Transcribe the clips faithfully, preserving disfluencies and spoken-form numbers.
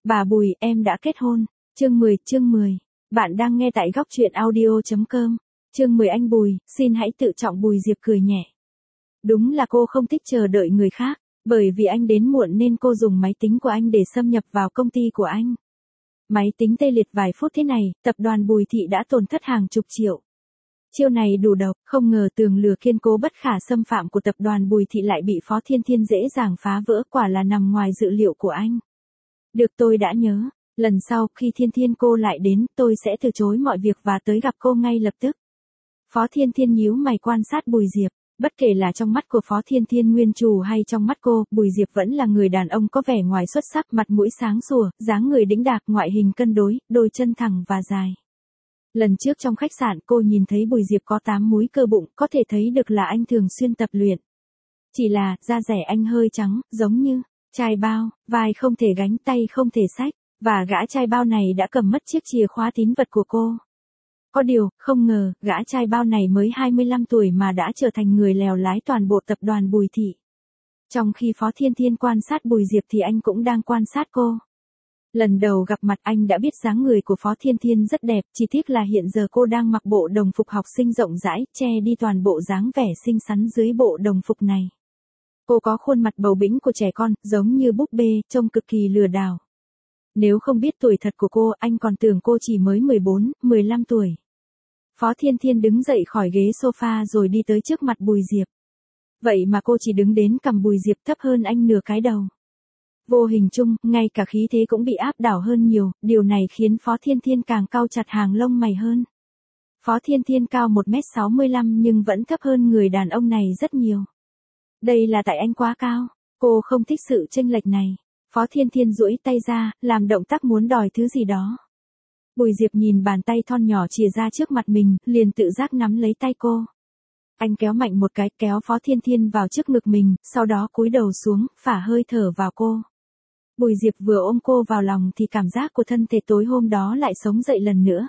Bà Bùi, em đã kết hôn. Chương mười, chương mười. Bạn đang nghe tại góc truyện audio chấm com. Chương mười anh Bùi, xin hãy tự trọng. Bùi Diệp cười nhẹ. Đúng là cô không thích chờ đợi người khác, bởi vì anh đến muộn nên cô dùng máy tính của anh để xâm nhập vào công ty của anh. Máy tính tê liệt vài phút thế này, tập đoàn Bùi Thị đã tổn thất hàng chục triệu. Chiêu này đủ độc, không ngờ tường lửa kiên cố bất khả xâm phạm của tập đoàn Bùi Thị lại bị Phó Thiên Thiên dễ dàng phá vỡ, quả là nằm ngoài dự liệu của anh. Được, tôi đã nhớ, lần sau khi Thiên Thiên cô lại đến, tôi sẽ từ chối mọi việc và tới gặp cô ngay lập tức. Phó Thiên Thiên nhíu mày quan sát Bùi Diệp, bất kể là trong mắt của Phó Thiên Thiên nguyên chủ hay trong mắt cô, Bùi Diệp vẫn là người đàn ông có vẻ ngoài xuất sắc, mặt mũi sáng sủa, dáng người đĩnh đạc, ngoại hình cân đối, đôi chân thẳng và dài. Lần trước trong khách sạn cô nhìn thấy Bùi Diệp có tám múi cơ bụng, có thể thấy được là anh thường xuyên tập luyện. Chỉ là, da dẻ anh hơi trắng, giống như chai bao, vai không thể gánh, tay không thể xách, và gã trai bao này đã cầm mất chiếc chìa khóa tín vật của cô. Có điều, không ngờ, gã trai bao này mới hai mươi lăm tuổi mà đã trở thành người lèo lái toàn bộ tập đoàn Bùi Thị. Trong khi Phó Thiên Thiên quan sát Bùi Diệp thì anh cũng đang quan sát cô. Lần đầu gặp mặt anh đã biết dáng người của Phó Thiên Thiên rất đẹp, chỉ tiếc là hiện giờ cô đang mặc bộ đồng phục học sinh rộng rãi, che đi toàn bộ dáng vẻ xinh xắn dưới bộ đồng phục này. Cô có khuôn mặt bầu bĩnh của trẻ con, giống như búp bê, trông cực kỳ lừa đảo. Nếu không biết tuổi thật của cô, anh còn tưởng cô chỉ mới mười bốn, mười lăm tuổi. Phó Thiên Thiên đứng dậy khỏi ghế sofa rồi đi tới trước mặt Bùi Diệp. Vậy mà cô chỉ đứng đến cầm Bùi Diệp, thấp hơn anh nửa cái đầu. Vô hình chung, ngay cả khí thế cũng bị áp đảo hơn nhiều, điều này khiến Phó Thiên Thiên càng cau chặt hàng lông mày hơn. Phó Thiên Thiên cao một mét sáu mươi lăm nhưng vẫn thấp hơn người đàn ông này rất nhiều. Đây là tại anh quá cao, cô không thích sự chênh lệch này. Phó Thiên Thiên duỗi tay ra, làm động tác muốn đòi thứ gì đó. Bùi Diệp nhìn bàn tay thon nhỏ chìa ra trước mặt mình, liền tự giác nắm lấy tay cô. Anh kéo mạnh một cái, kéo Phó Thiên Thiên vào trước ngực mình, sau đó cúi đầu xuống, phả hơi thở vào cô. Bùi Diệp vừa ôm cô vào lòng thì cảm giác của thân thể tối hôm đó lại sống dậy lần nữa.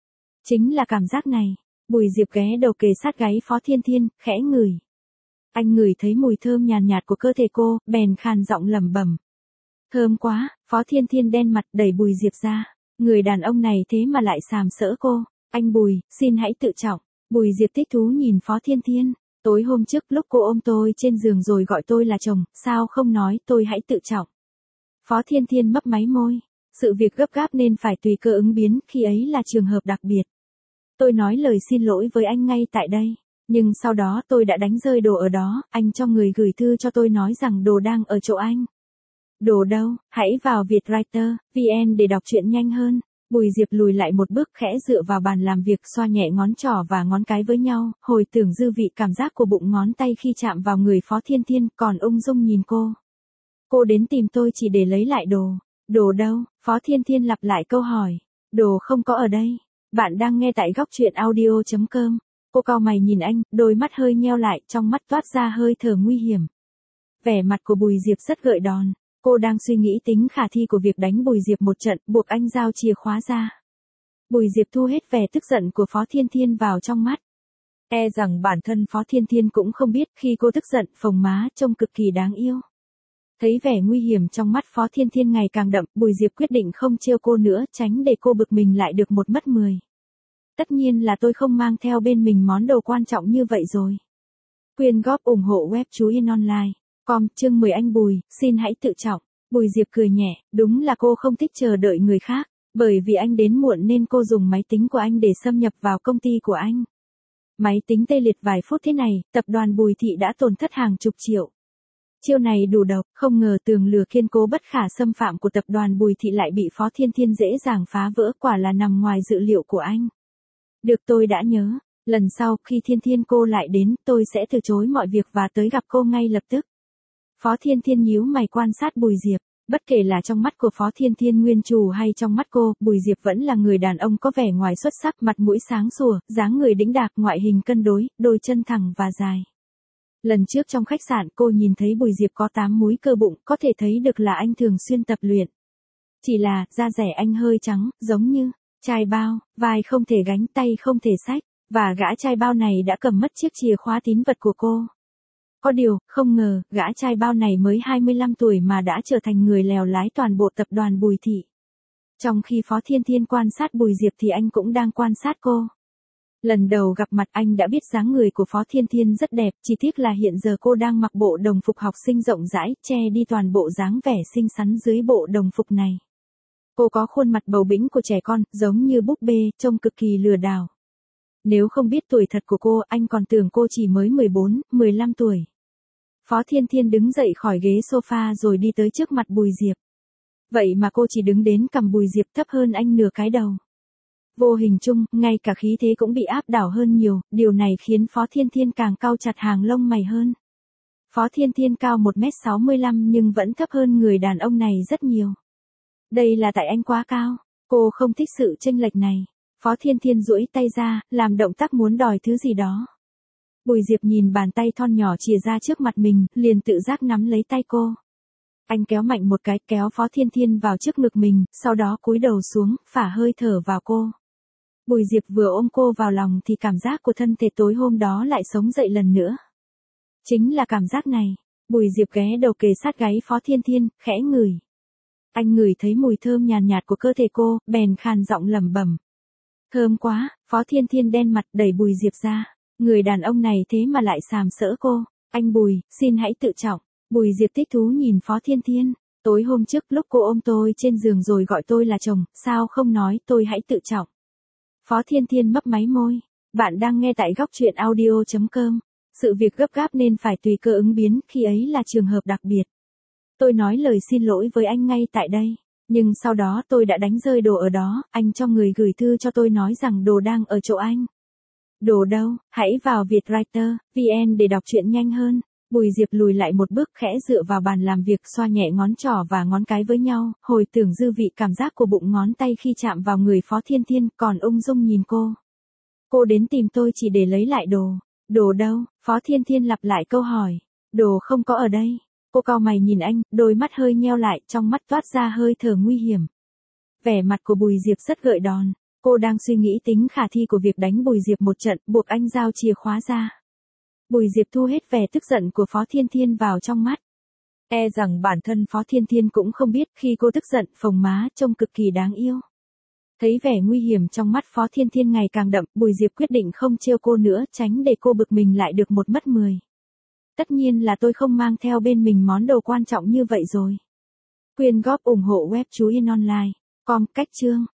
Chính là cảm giác này. Bùi Diệp ghé đầu kề sát gáy Phó Thiên Thiên, khẽ ngửi. Anh ngửi thấy mùi thơm nhàn nhạt, nhạt của cơ thể cô, bèn khàn giọng lẩm bẩm. Thơm quá. Phó Thiên Thiên đen mặt, đẩy Bùi Diệp ra. Người đàn ông này thế mà lại sàm sỡ cô. Anh Bùi, xin hãy tự trọng. Bùi Diệp thích thú nhìn Phó Thiên Thiên. Tối hôm trước lúc cô ôm tôi trên giường rồi gọi tôi là chồng, sao không nói tôi hãy tự trọng. Phó Thiên Thiên mấp máy môi. Sự việc gấp gáp nên phải tùy cơ ứng biến, khi ấy là trường hợp đặc biệt. Tôi nói lời xin lỗi với anh ngay tại đây. Nhưng sau đó tôi đã đánh rơi đồ ở đó, anh cho người gửi thư cho tôi nói rằng đồ đang ở chỗ anh. Đồ đâu? Hãy vào Vietwriter chấm vn để đọc truyện nhanh hơn. Bùi Diệp lùi lại một bước, khẽ dựa vào bàn làm việc, xoa nhẹ ngón trỏ và ngón cái với nhau, hồi tưởng dư vị cảm giác của bụng ngón tay khi chạm vào người Phó Thiên Thiên, còn ung dung nhìn cô. Cô đến tìm tôi chỉ để lấy lại đồ. Đồ đâu? Phó Thiên Thiên lặp lại câu hỏi. Đồ không có ở đây. Bạn đang nghe tại góc truyện audio chấm com. Cô cau mày nhìn anh, đôi mắt hơi nheo lại, trong mắt toát ra hơi thở nguy hiểm. Vẻ mặt của Bùi Diệp rất gợi đòn. Cô đang suy nghĩ tính khả thi của việc đánh Bùi Diệp một trận, buộc anh giao chìa khóa ra. Bùi Diệp thu hết vẻ tức giận của Phó Thiên Thiên vào trong mắt. E rằng bản thân Phó Thiên Thiên cũng không biết khi cô tức giận, phồng má trông cực kỳ đáng yêu. Thấy vẻ nguy hiểm trong mắt Phó Thiên Thiên ngày càng đậm, Bùi Diệp quyết định không trêu cô nữa, tránh để cô bực mình lại được một mất mười. Tất nhiên là tôi không mang theo bên mình món đồ quan trọng như vậy rồi. Quyên góp ủng hộ web chú Yên Online. Com, chương mười anh Bùi, xin hãy tự trọng. Bùi Diệp cười nhẹ, đúng là cô không thích chờ đợi người khác, bởi vì anh đến muộn nên cô dùng máy tính của anh để xâm nhập vào công ty của anh. Máy tính tê liệt vài phút thế này, tập đoàn Bùi Thị đã tổn thất hàng chục triệu. Chiêu này đủ độc, không ngờ tường lửa kiên cố bất khả xâm phạm của tập đoàn Bùi Thị lại bị Phó Thiên Thiên dễ dàng phá vỡ, quả là nằm ngoài dự liệu của anh. Được, tôi đã nhớ, lần sau khi Thiên Thiên cô lại đến, tôi sẽ từ chối mọi việc và tới gặp cô ngay lập tức. Phó Thiên Thiên nhíu mày quan sát Bùi Diệp, bất kể là trong mắt của Phó Thiên Thiên nguyên chủ hay trong mắt cô, Bùi Diệp vẫn là người đàn ông có vẻ ngoài xuất sắc, mặt mũi sáng sủa, dáng người đĩnh đạc, ngoại hình cân đối, đôi chân thẳng và dài. Lần trước trong khách sạn cô nhìn thấy Bùi Diệp có tám múi cơ bụng, có thể thấy được là anh thường xuyên tập luyện. Chỉ là, da dẻ anh hơi trắng, giống như chai bao, vai không thể gánh, tay không thể xách, và gã trai bao này đã cầm mất chiếc chìa khóa tín vật của cô. Có điều, không ngờ, gã trai bao này mới hai mươi lăm tuổi mà đã trở thành người lèo lái toàn bộ tập đoàn Bùi Thị. Trong khi Phó Thiên Thiên quan sát Bùi Diệp thì anh cũng đang quan sát cô. Lần đầu gặp mặt anh đã biết dáng người của Phó Thiên Thiên rất đẹp, chỉ tiếc là hiện giờ cô đang mặc bộ đồng phục học sinh rộng rãi, che đi toàn bộ dáng vẻ xinh xắn dưới bộ đồng phục này. Cô có khuôn mặt bầu bĩnh của trẻ con, giống như búp bê, trông cực kỳ lừa đảo. Nếu không biết tuổi thật của cô, anh còn tưởng cô chỉ mới mười bốn, mười lăm tuổi. Phó Thiên Thiên đứng dậy khỏi ghế sofa rồi đi tới trước mặt Bùi Diệp. Vậy mà cô chỉ đứng đến cầm Bùi Diệp thấp hơn anh nửa cái đầu. Vô hình chung, ngay cả khí thế cũng bị áp đảo hơn nhiều, điều này khiến Phó Thiên Thiên càng cau chặt hàng lông mày hơn. Phó Thiên Thiên cao một mét sáu mươi lăm nhưng vẫn thấp hơn người đàn ông này rất nhiều. Đây là tại anh quá cao, cô không thích sự chênh lệch này. Phó Thiên Thiên duỗi tay ra, làm động tác muốn đòi thứ gì đó. Bùi Diệp nhìn bàn tay thon nhỏ chìa ra trước mặt mình, liền tự giác nắm lấy tay cô. Anh kéo mạnh một cái, kéo Phó Thiên Thiên vào trước ngực mình, sau đó cúi đầu xuống, phả hơi thở vào cô. Bùi Diệp vừa ôm cô vào lòng thì cảm giác của thân thể tối hôm đó lại sống dậy lần nữa. Chính là cảm giác này. Bùi Diệp ghé đầu kề sát gáy Phó Thiên Thiên, khẽ ngửi. Anh ngửi thấy mùi thơm nhàn nhạt, nhạt của cơ thể cô, bèn khàn giọng lẩm bẩm. Thơm quá. Phó Thiên Thiên đen mặt đẩy Bùi Diệp ra. Người đàn ông này thế mà lại sàm sỡ cô. Anh Bùi, xin hãy tự trọng. Bùi Diệp thích thú nhìn Phó Thiên Thiên. Tối hôm trước lúc cô ôm tôi trên giường rồi gọi tôi là chồng, sao không nói tôi hãy tự trọng. Phó Thiên Thiên mấp máy môi. Bạn đang nghe tại góc truyện audio chấm com. Sự việc gấp gáp nên phải tùy cơ ứng biến, khi ấy là trường hợp đặc biệt. Tôi nói lời xin lỗi với anh ngay tại đây. Nhưng sau đó tôi đã đánh rơi đồ ở đó, anh cho người gửi thư cho tôi nói rằng đồ đang ở chỗ anh. Đồ đâu? Hãy vào Vietwriter chấm vn để đọc truyện nhanh hơn. Bùi Diệp lùi lại một bước khẽ dựa vào bàn làm việc, xoa nhẹ ngón trỏ và ngón cái với nhau, hồi tưởng dư vị cảm giác của bụng ngón tay khi chạm vào người Phó Thiên Thiên, còn ung dung nhìn cô. Cô đến tìm tôi chỉ để lấy lại đồ. Đồ đâu? Phó Thiên Thiên lặp lại câu hỏi. Đồ không có ở đây. Cô cau mày nhìn anh, đôi mắt hơi nheo lại, trong mắt toát ra hơi thở nguy hiểm. Vẻ mặt của Bùi Diệp rất gợi đòn. Cô đang suy nghĩ tính khả thi của việc đánh Bùi Diệp một trận, buộc anh giao chìa khóa ra. Bùi Diệp thu hết vẻ tức giận của Phó Thiên Thiên vào trong mắt. E rằng bản thân Phó Thiên Thiên cũng không biết khi cô tức giận, phồng má trông cực kỳ đáng yêu. Thấy vẻ nguy hiểm trong mắt Phó Thiên Thiên ngày càng đậm, Bùi Diệp quyết định không trêu cô nữa, tránh để cô bực mình lại được một mất mười. Tất nhiên là tôi không mang theo bên mình món đồ quan trọng như vậy rồi. Quyên góp ủng hộ web Chú Yên Online. Com cách chương.